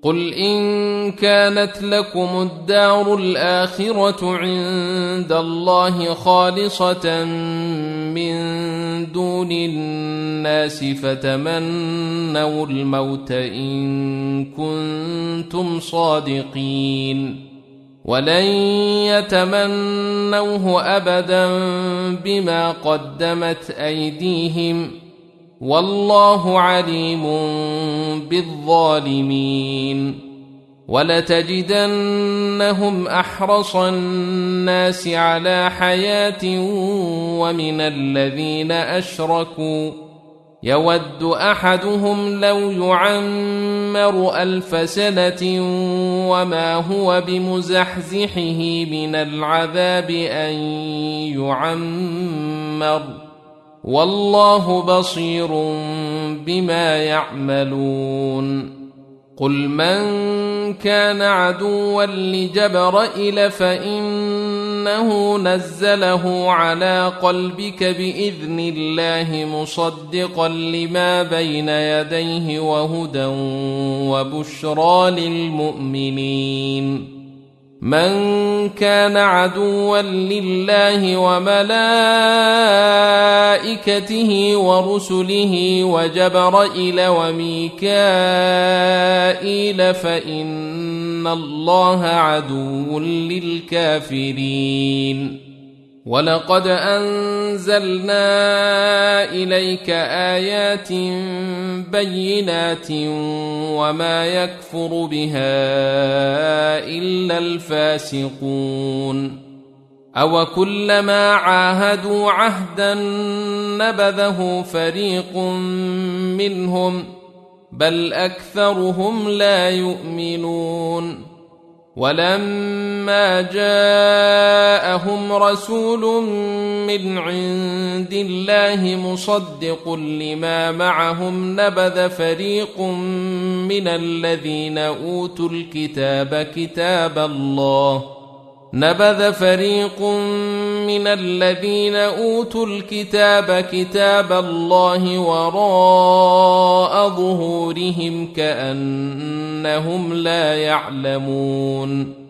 قل إن كانت لكم الدار الآخرة عند الله خالصة من دون الناس فتمنوا الموت إن كنتم صادقين ولن يتمنوه أبدا بما قدمت أيديهم والله عليم بالظالمين ولتجدنهم أحرص الناس على حياة ومن الذين أشركوا يود أحدهم لو يعمر 1000 سنة وما هو بمزحزحه من العذاب أن يعمر والله بصير بما يعملون قل من كان عدوا لجبرائيل فإنه نزله على قلبك بإذن الله مصدقا لما بين يديه وهدى وبشرى للمؤمنين من كان عدوا لله وملائكته ورسله وجبرائيل وميكائيل فإن الله عدو للكافرين ولقد أنزلنا إليك آيات بينات وما يكفر بها إلا الفاسقون أوكلما عاهدوا عهدا نبذه فريق منهم بل أكثرهم لا يؤمنون ولما جاءهم رسول من عند الله مصدق لما معهم نبذ فريق من الذين أوتوا الكتاب كتاب الله وراء ظهورهم كأنهم لا يعلمون